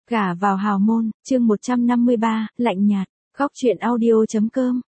Gả vào hào môn, chương 153, lạnh nhạt, góc truyện audio.com.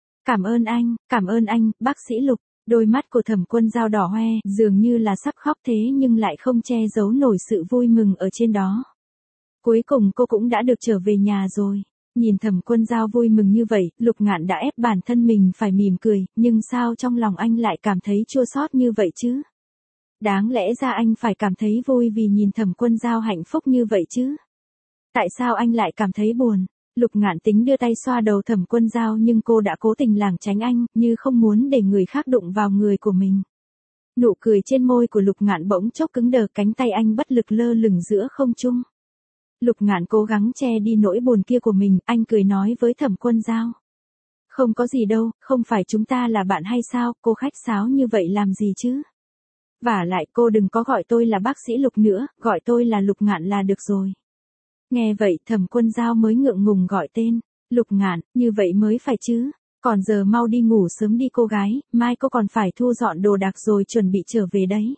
Cảm ơn anh, bác sĩ Lục. Đôi mắt của Thẩm Quân Dao đỏ hoe, dường như là sắp khóc thế nhưng lại không che giấu nổi sự vui mừng ở trên đó. Cuối cùng cô cũng đã được trở về nhà rồi. Nhìn Thẩm Quân Dao vui mừng như vậy, Lục Ngạn đã ép bản thân mình phải mỉm cười, nhưng sao trong lòng anh lại cảm thấy chua xót như vậy chứ? Đáng lẽ ra anh phải cảm thấy vui vì nhìn Thẩm Quân Dao hạnh phúc như vậy chứ? Tại sao anh lại cảm thấy buồn? Lục Ngạn tính đưa tay xoa đầu Thẩm Quân Dao nhưng cô đã cố tình lảng tránh anh, như không muốn để người khác đụng vào người của mình. Nụ cười trên môi của Lục Ngạn bỗng chốc cứng đờ, cánh tay anh bất lực lơ lửng giữa không trung. Lục Ngạn cố gắng che đi nỗi buồn kia của mình, anh cười nói với Thẩm Quân Dao. Không có gì đâu, không phải chúng ta là bạn hay sao, cô khách sáo như vậy làm gì chứ? Vả lại cô đừng có gọi tôi là bác sĩ Lục nữa, gọi tôi là Lục Ngạn là được rồi. Nghe vậy Thẩm Quân Dao mới ngượng ngùng gọi tên. Lục Ngạn, như vậy mới phải chứ. Còn giờ mau đi ngủ sớm đi cô gái, mai cô còn phải thu dọn đồ đạc rồi chuẩn bị trở về đấy.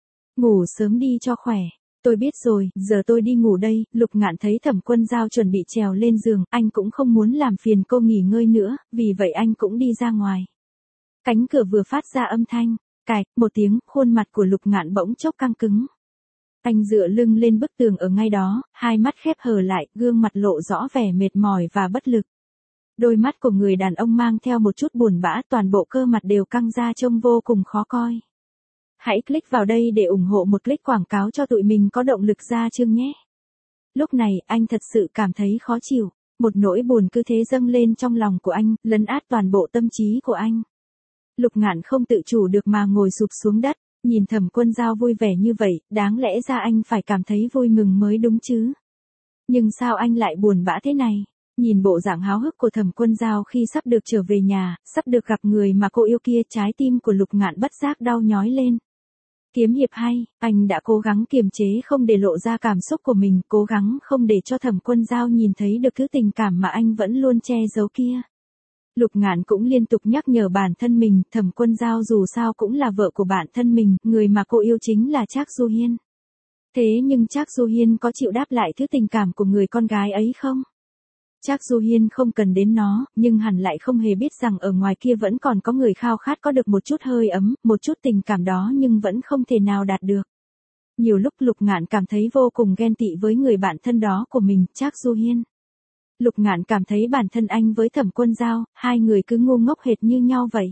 Ngủ sớm đi cho khỏe. Tôi biết rồi, giờ tôi đi ngủ đây. Lục Ngạn thấy Thẩm Quân Dao chuẩn bị trèo lên giường, anh cũng không muốn làm phiền cô nghỉ ngơi nữa, vì vậy anh cũng đi ra ngoài. Cánh cửa vừa phát ra âm thanh, cạch, một tiếng, khuôn mặt của Lục Ngạn bỗng chốc căng cứng. Anh dựa lưng lên bức tường ở ngay đó, hai mắt khép hờ lại, gương mặt lộ rõ vẻ mệt mỏi và bất lực. Đôi mắt của người đàn ông mang theo một chút buồn bã, toàn bộ cơ mặt đều căng ra trông vô cùng khó coi. Hãy click vào đây để ủng hộ một click quảng cáo cho tụi mình có động lực ra chương nhé. Lúc này, anh thật sự cảm thấy khó chịu, một nỗi buồn cứ thế dâng lên trong lòng của anh, lấn át toàn bộ tâm trí của anh. Lục Ngạn không tự chủ được mà ngồi sụp xuống đất. Nhìn Thẩm Quân Dao vui vẻ như vậy, đáng lẽ ra anh phải cảm thấy vui mừng mới đúng chứ. Nhưng sao anh lại buồn bã thế này? Nhìn bộ dạng háo hức của Thẩm Quân Dao khi sắp được trở về nhà, sắp được gặp người mà cô yêu kia, trái tim của Lục Ngạn bất giác đau nhói lên. Kiếm hiệp hay, anh đã cố gắng kiềm chế không để lộ ra cảm xúc của mình, cố gắng không để cho Thẩm Quân Dao nhìn thấy được thứ tình cảm mà anh vẫn luôn che giấu kia. Lục Ngạn cũng liên tục nhắc nhở bản thân mình, Thẩm Quân Dao dù sao cũng là vợ của bản thân mình, người mà cô yêu chính là Trác Du Hiên. Thế nhưng Trác Du Hiên có chịu đáp lại thứ tình cảm của người con gái ấy không? Trác Du Hiên không cần đến nó, nhưng hẳn lại không hề biết rằng ở ngoài kia vẫn còn có người khao khát có được một chút hơi ấm, một chút tình cảm đó nhưng vẫn không thể nào đạt được. Nhiều lúc Lục Ngạn cảm thấy vô cùng ghen tị với người bạn thân đó của mình, Trác Du Hiên. Lục Ngạn cảm thấy bản thân anh với Thẩm Quân Dao, hai người cứ ngu ngốc hệt như nhau vậy.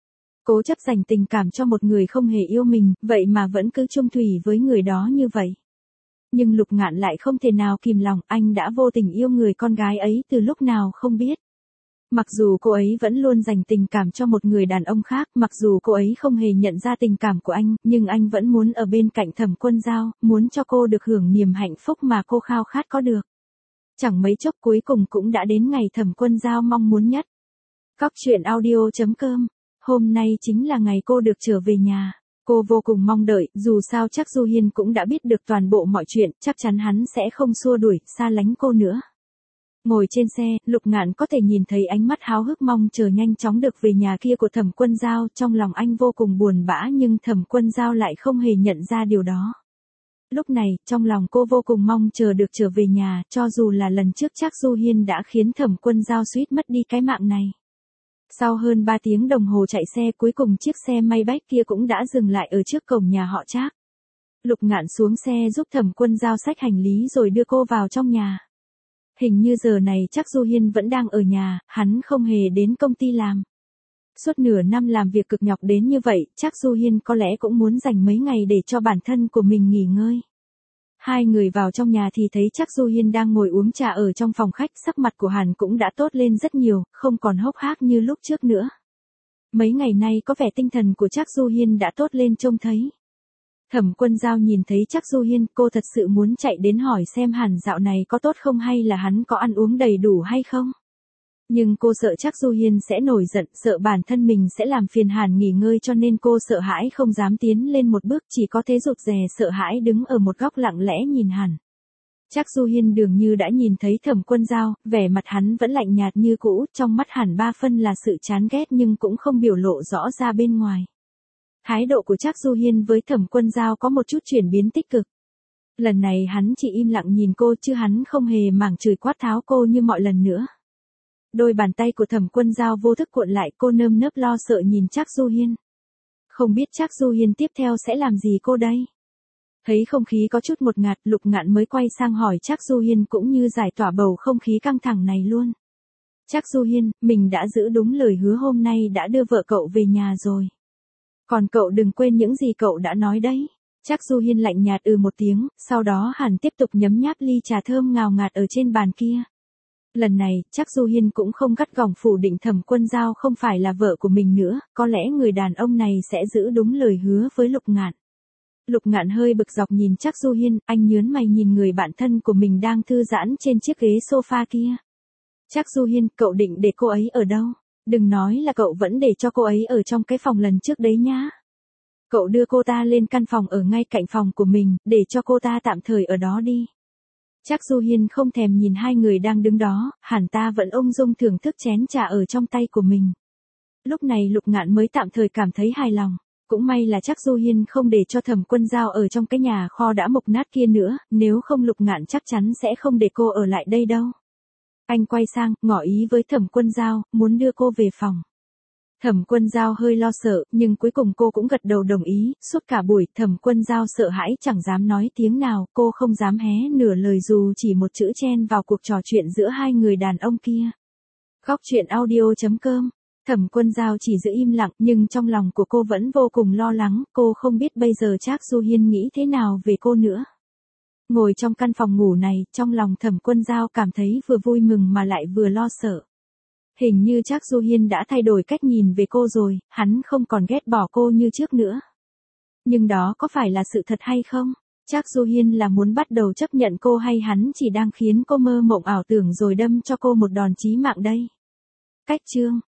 Cố chấp dành tình cảm cho một người không hề yêu mình, vậy mà vẫn cứ chung thủy với người đó như vậy. Nhưng Lục Ngạn lại không thể nào kìm lòng, anh đã vô tình yêu người con gái ấy từ lúc nào không biết. Mặc dù cô ấy vẫn luôn dành tình cảm cho một người đàn ông khác, mặc dù cô ấy không hề nhận ra tình cảm của anh, nhưng anh vẫn muốn ở bên cạnh Thẩm Quân Dao, muốn cho cô được hưởng niềm hạnh phúc mà cô khao khát có được. Chẳng mấy chốc cuối cùng cũng đã đến ngày Thẩm Quân Dao mong muốn nhất. Góc truyện audio.com. Hôm nay chính là ngày cô được trở về nhà. Cô vô cùng mong đợi, dù sao Trác Du Hiên cũng đã biết được toàn bộ mọi chuyện, chắc chắn hắn sẽ không xua đuổi, xa lánh cô nữa. Ngồi trên xe, Lục Ngạn có thể nhìn thấy ánh mắt háo hức mong chờ nhanh chóng được về nhà kia của Thẩm Quân Dao, trong lòng anh vô cùng buồn bã nhưng Thẩm Quân Dao lại không hề nhận ra điều đó. Lúc này, trong lòng cô vô cùng mong chờ được trở về nhà, cho dù là lần trước Trác Du Hiên đã khiến Thẩm Quân Dao suýt mất đi cái mạng này. Sau hơn 3 tiếng đồng hồ chạy xe, cuối cùng chiếc xe Maybach kia cũng đã dừng lại ở trước cổng nhà họ Trác. Lục Ngạn xuống xe giúp Thẩm Quân Dao xách hành lý rồi đưa cô vào trong nhà. Hình như giờ này Trác Du Hiên vẫn đang ở nhà, hắn không hề đến công ty làm. Suốt nửa năm làm việc cực nhọc đến như vậy, Trác Du Hiên có lẽ cũng muốn dành mấy ngày để cho bản thân của mình nghỉ ngơi. Hai người vào trong nhà thì thấy Trác Du Hiên đang ngồi uống trà ở trong phòng khách, sắc mặt của hắn cũng đã tốt lên rất nhiều, không còn hốc hác như lúc trước nữa. Mấy ngày nay có vẻ tinh thần của Trác Du Hiên đã tốt lên trông thấy. Thẩm Quân Dao nhìn thấy Trác Du Hiên, cô thật sự muốn chạy đến hỏi xem hắn dạo này có tốt không hay là hắn có ăn uống đầy đủ hay không. Nhưng cô sợ Trác Du Hiên sẽ nổi giận, sợ bản thân mình sẽ làm phiền hắn nghỉ ngơi cho nên cô sợ hãi không dám tiến lên một bước, chỉ có thế rụt rè sợ hãi đứng ở một góc lặng lẽ nhìn hắn. Trác Du Hiên dường như đã nhìn thấy Thẩm Quân Dao, vẻ mặt hắn vẫn lạnh nhạt như cũ, trong mắt hắn 3 phân là sự chán ghét nhưng cũng không biểu lộ rõ ra bên ngoài. Thái độ của Trác Du Hiên với Thẩm Quân Dao có một chút chuyển biến tích cực. Lần này hắn chỉ im lặng nhìn cô chứ hắn không hề mảng chửi quát tháo cô như mọi lần nữa. Đôi bàn tay của Thẩm Quân Dao vô thức cuộn lại, cô nơm nớp lo sợ nhìn Trác Du Hiên. Không biết Trác Du Hiên tiếp theo sẽ làm gì cô đây? Thấy không khí có chút ngột ngạt, Lục Ngạn mới quay sang hỏi Trác Du Hiên cũng như giải tỏa bầu không khí căng thẳng này luôn. Trác Du Hiên, mình đã giữ đúng lời hứa hôm nay đã đưa vợ cậu về nhà rồi. Còn cậu đừng quên những gì cậu đã nói đấy. Trác Du Hiên lạnh nhạt một tiếng, sau đó hắn tiếp tục nhấm nháp ly trà thơm ngào ngạt ở trên bàn kia. Lần này, Trác Du Hiên cũng không gắt gỏng phủ định Thẩm Quân Dao không phải là vợ của mình nữa, có lẽ người đàn ông này sẽ giữ đúng lời hứa với Lục Ngạn. Lục Ngạn hơi bực dọc nhìn Trác Du Hiên, anh nhớn mày nhìn người bạn thân của mình đang thư giãn trên chiếc ghế sofa kia. Trác Du Hiên, cậu định để cô ấy ở đâu? Đừng nói là cậu vẫn để cho cô ấy ở trong cái phòng lần trước đấy nhá. Cậu đưa cô ta lên căn phòng ở ngay cạnh phòng của mình, để cho cô ta tạm thời ở đó đi. Trác Du Hiên không thèm nhìn hai người đang đứng đó, hẳn ta vẫn ung dung thưởng thức chén trà ở trong tay của mình. Lúc này Lục Ngạn mới tạm thời cảm thấy hài lòng. Cũng may là Trác Du Hiên không để cho Thẩm Quân Dao ở trong cái nhà kho đã mục nát kia nữa, nếu không Lục Ngạn chắc chắn sẽ không để cô ở lại đây đâu. Anh quay sang, ngỏ ý với Thẩm Quân Dao, muốn đưa cô về phòng. Thẩm Quân Dao hơi lo sợ, nhưng cuối cùng cô cũng gật đầu đồng ý, suốt cả buổi Thẩm Quân Dao sợ hãi chẳng dám nói tiếng nào, cô không dám hé nửa lời dù chỉ một chữ chen vào cuộc trò chuyện giữa hai người đàn ông kia. Góc truyện audio.com. Thẩm Quân Dao chỉ giữ im lặng, nhưng trong lòng của cô vẫn vô cùng lo lắng, cô không biết bây giờ Trác Du Hiên nghĩ thế nào về cô nữa. Ngồi trong căn phòng ngủ này, trong lòng Thẩm Quân Dao cảm thấy vừa vui mừng mà lại vừa lo sợ. Hình như Trác Du Hiên đã thay đổi cách nhìn về cô rồi, hắn không còn ghét bỏ cô như trước nữa. Nhưng đó có phải là sự thật hay không? Trác Du Hiên là muốn bắt đầu chấp nhận cô hay hắn chỉ đang khiến cô mơ mộng ảo tưởng rồi đâm cho cô một đòn chí mạng đây? Cách chương